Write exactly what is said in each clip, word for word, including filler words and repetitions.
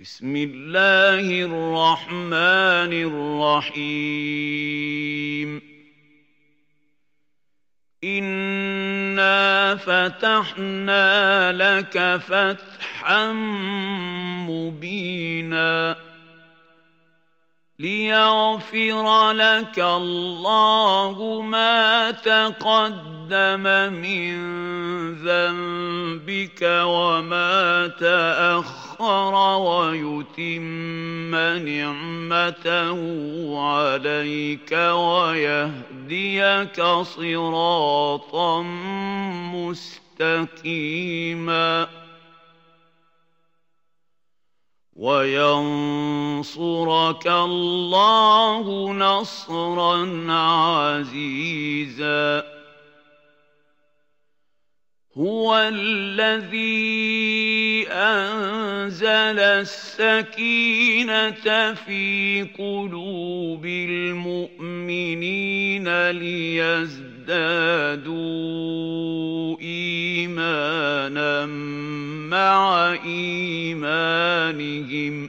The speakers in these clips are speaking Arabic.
بسم الله الرحمن الرحيم إنا فتحنا لك فتحا مبينا ليغفر لك الله ما تقدم من ذنبك وما تأخر ويتم نعمته عليك ويهديك صراطا مستقيما وينصرك الله نصرا عزيزا هو الذي أنزل السكينة في قلوب المؤمنين ليزدادوا إيمانا مع إيمانهم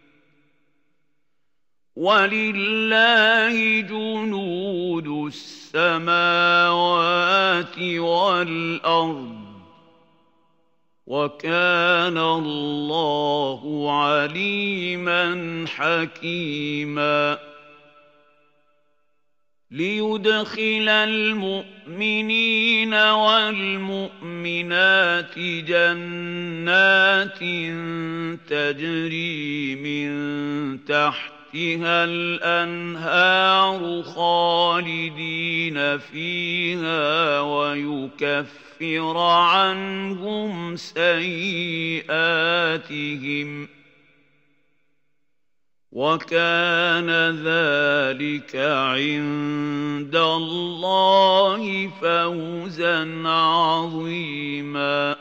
ولله جنود السماوات والأرض وكان الله عليما حكيما ليدخل المؤمنين والمؤمنات جنات تجري من تحتها الأنهار خالدين فيها ويكفر عنهم سيئاتهم وكان ذلك عند الله فوزا عظيما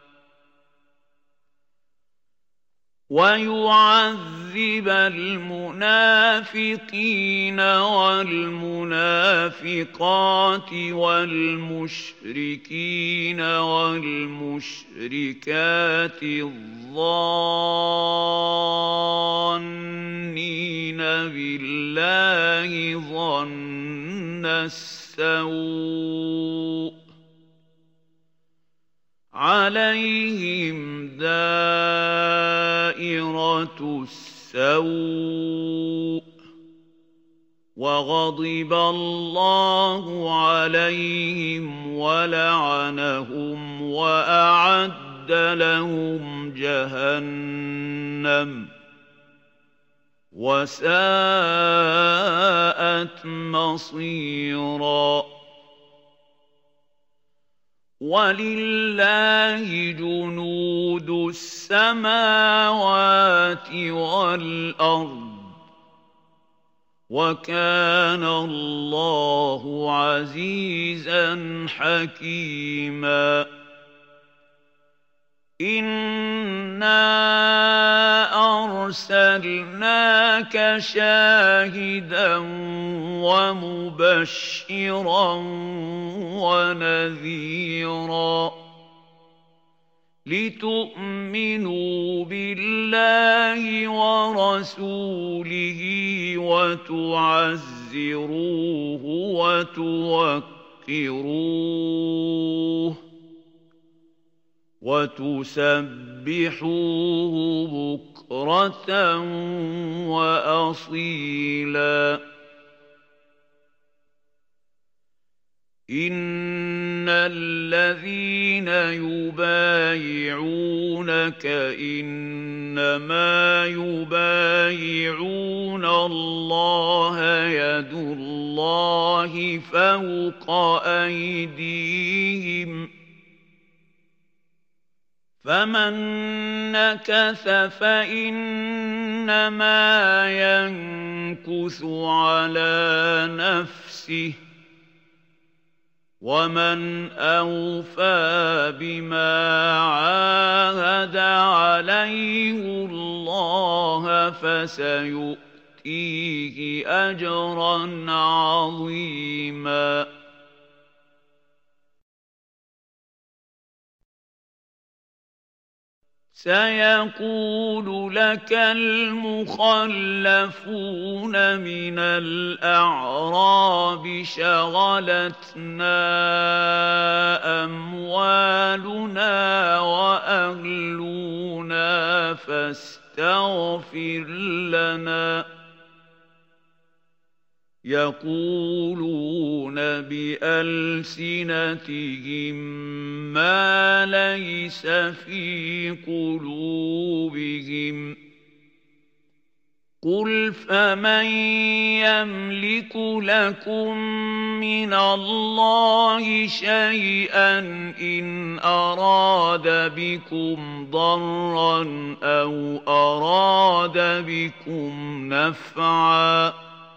ويعذب المنافقين والمنافقات والمشركين والمشركات الظانين بالله ظن السوء عليهم دائرة السوء وغضب الله عليهم ولعنهم وأعد لهم جهنم وساءت مصيرا ولله جنود السماوات والأرض وكان الله عزيزا حكيما إنا أرسلناك شاهدا ومبشرا ونذيرا لتؤمنوا بالله ورسوله وتعزروه وتوقروه وتسبحوه بكرة وأصيلا إن الذين يبايعونك إنما يبايعون الله يد الله فوق أيديهم فمن نكث فإنما ينكث على نفسه ومن أوفى بما عاهد عليه الله فسيؤتيه أجرا عظيما سيقول لك المخلفون من الأعراب شغلتنا أموالنا وأهلنا فاستغفر لنا يقولون بألسنتهم ما ليس في قلوبهم قل فمن يملك لكم من الله شيئا إن أراد بكم ضرا أو أراد بكم نفعا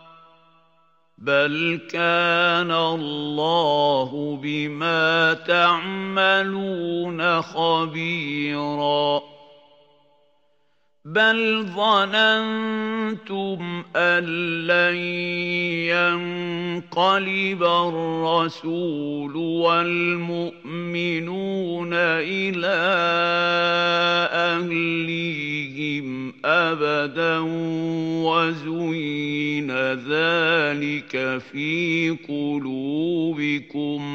بل كان الله بما تعملون خبيرا بل ظننتم أن لن ينقلب الرسول والمؤمنون إلى أهليهم أبدا وزين ذلك في قلوبكم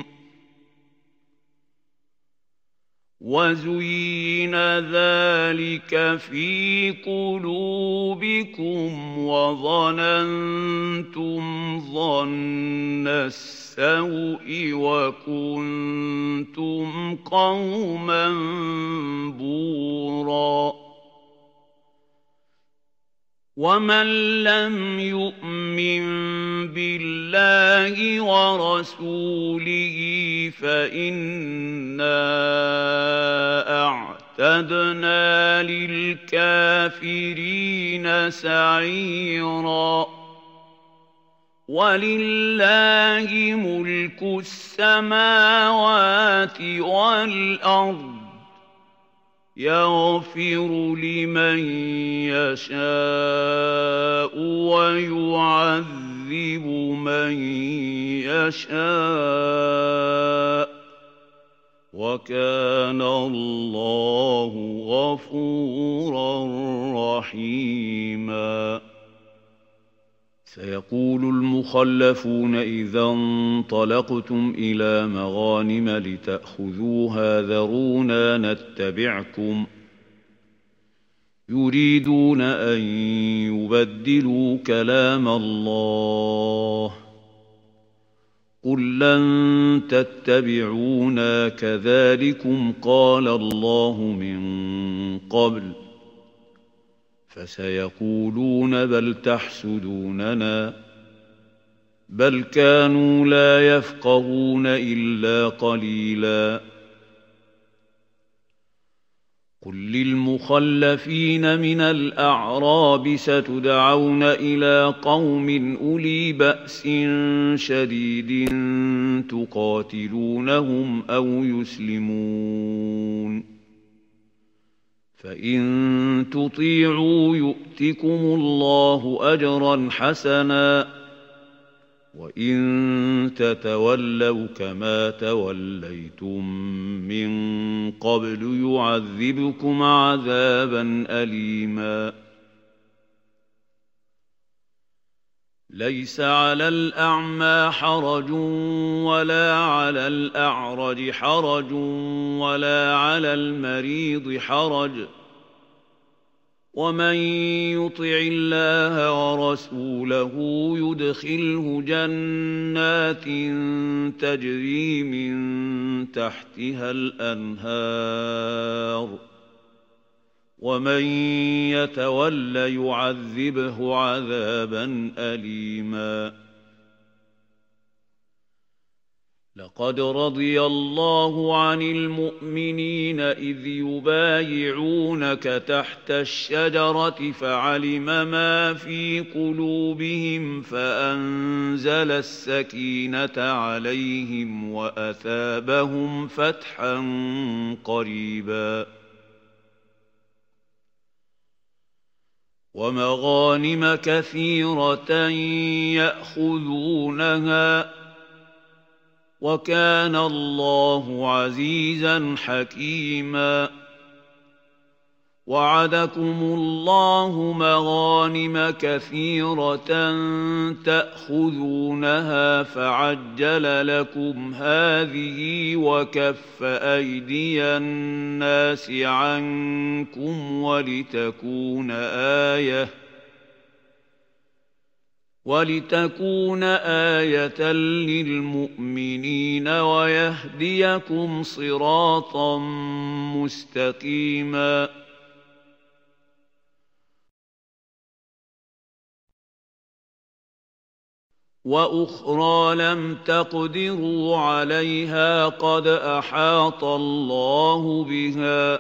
وزين ذلك في قلوبكم وظننتم ظن السوء وكنتم قوما بورا ومن لم يؤمن بالله ورسوله فإنا أعتدنا للكافرين سعيرا ولله ملك السماوات والأرض يغفر لمن يشاء ويعذب من يشاء وكان الله غفورا رحيما سيقول المخلفون إذا انطلقتم إلى مغانم لتأخذوها ذرونا نتبعكم يريدون أن يبدلوا كلام الله قل لن تتبعونا كذلكم قال الله من قبل فسيقولون بل تحسدوننا بل كانوا لا يفقهون إلا قليلا قل للمخلفين من الأعراب ستدعون إلى قوم أولي بأس شديد تقاتلونهم أو يسلمون فإن تطيعوا يؤتكم الله أجرا حسنا وإن تتولوا كما توليتم من قبل يعذبكم عذابا أليما ليس على الأعمى حرج ولا على الأعرج حرج ولا على المريض حرج ومن يطع الله ورسوله يدخله جنات تجري من تحتها الأنهار ومن يتول يعذبه عذابا أليما لقد رضي الله عن المؤمنين إذ يبايعونك تحت الشجرة فعلم ما في قلوبهم فأنزل السكينة عليهم وأثابهم فتحا قريبا ومغانم كثيرة يأخذونها وكان الله عزيزا حكيما وعدكم الله مغانم كثيرة تأخذونها فعجل لكم هذه وكف أيدي الناس عنكم ولتكون آية ولتكون آية للمؤمنين ويهديكم صراطا مستقيما وأخرى لم تقدروا عليها قد أحاط الله بها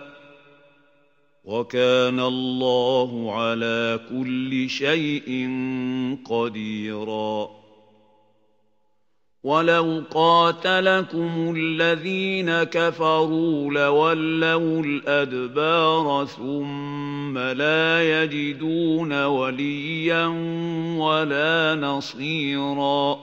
وكان الله على كل شيء قديرا ولو قاتلكم الذين كفروا لولوا الأدبار ثم لا يجدون وليا ولا نصيرا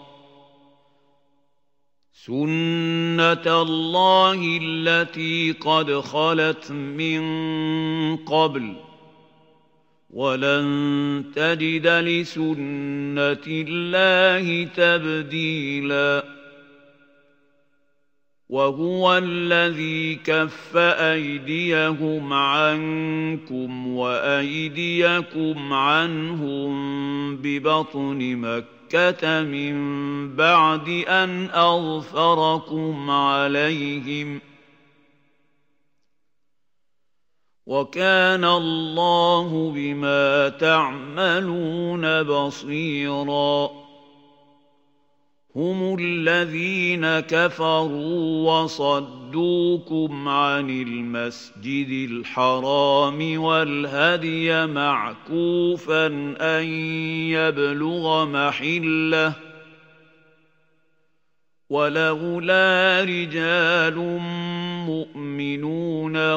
سنة الله التي قد خلت من قبل ولن تجد لسنة الله تبديلا وهو الذي كف أيديهم عنكم وأيديكم عنهم ببطن مكة من بعد أن أظفركم عليهم وكان الله بما تعملون بصيرا هم الذين كفروا وصدوكم عن المسجد الحرام والهدي معكوفا أن يبلغ محله ولولا رجال مؤمنون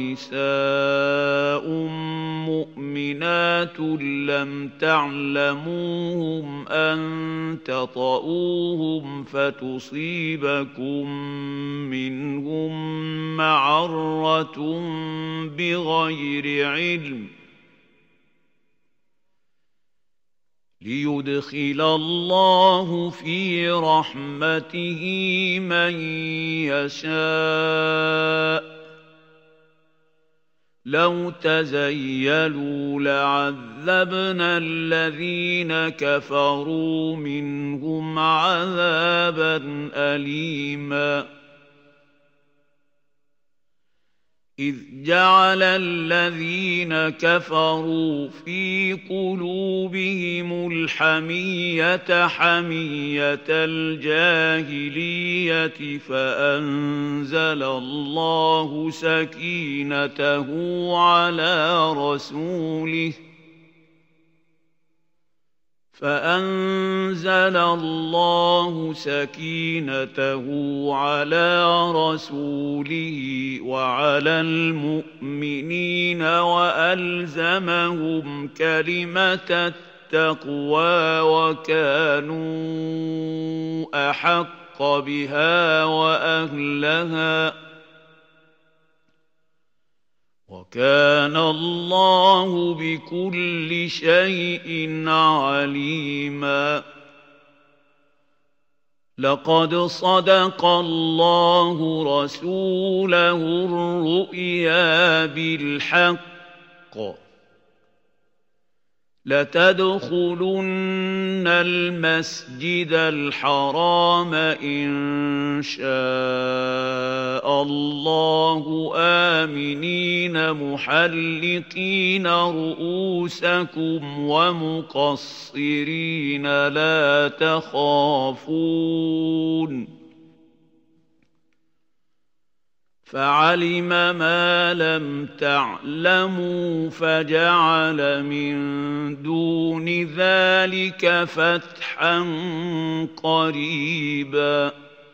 ونساء مؤمنات لم تعلموهم أن تطؤوهم فتصيبكم منهم معرة بغير علم ليدخل الله في رحمته من يشاء لو تزيلوا لعذبنا الذين كفروا منهم عذابا أليما إذ جعل الذين كفروا في قلوبهم الحمية حمية الجاهلية فأنزل الله سكينته على رسوله فأنزل الله سكينته على رسوله وعلى المؤمنين وألزمهم كلمة التقوى وكانوا أحق بها وأهلها وكان الله بكل شيء عليما لقد صدق الله رسوله الرؤيا بالحق لتدخلن المسجد الحرام إن شاء الله آمنين محلقين رؤوسكم ومقصرين لا تخافون فعلم ما لم تعلموا فجعل من دون ذلك فتحا قريبا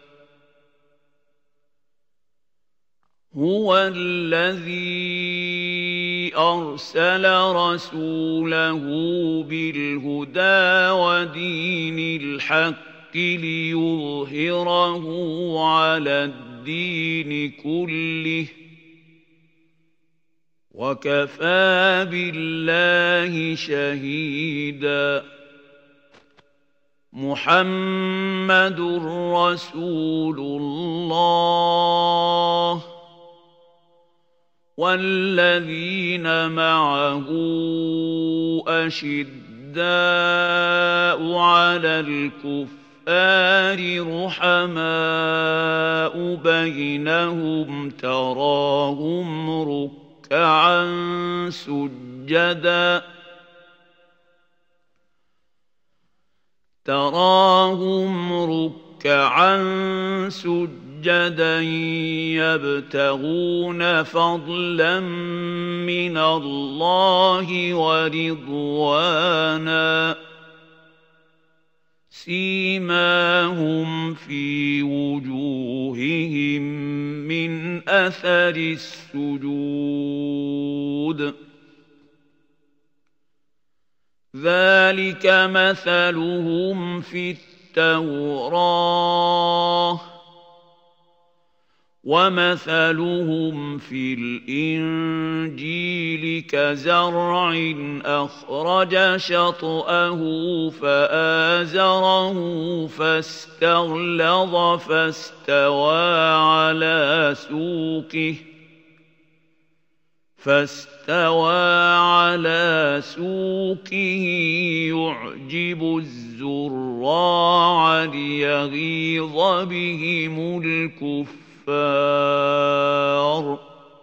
هو الذي أرسل رسوله بالهدى ودين الحق ليظهره على الدين الدين كله وكفى بالله شهيدا. محمد رسول الله والذين معه أشداء على الكفار رحماء بينهم تراهم ركعا سجدا تراهم ركعا سجدا يبتغون فضلا من الله ورضوانا سيماهم في وجوههم من أثر السجود ذلك مثلهم في التوراة ومثلهم في الإنجيل كزرع أخرج شطأه فآزره فاستغلظ فاستوى على سوقه فاستوى على سوقه يعجب الزراع ليغيظ بهم الكفار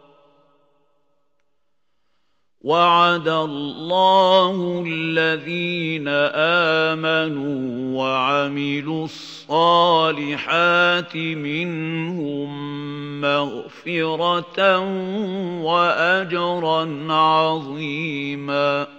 وعد الله الذين آمنوا وعملوا الصالحات منهم مغفرة وأجرا عظيما.